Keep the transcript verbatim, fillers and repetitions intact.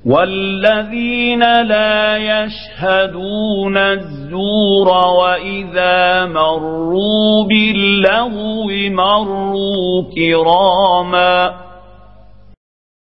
والذين لا يشهدون الزور وإذا مروا باللغو مروا كراما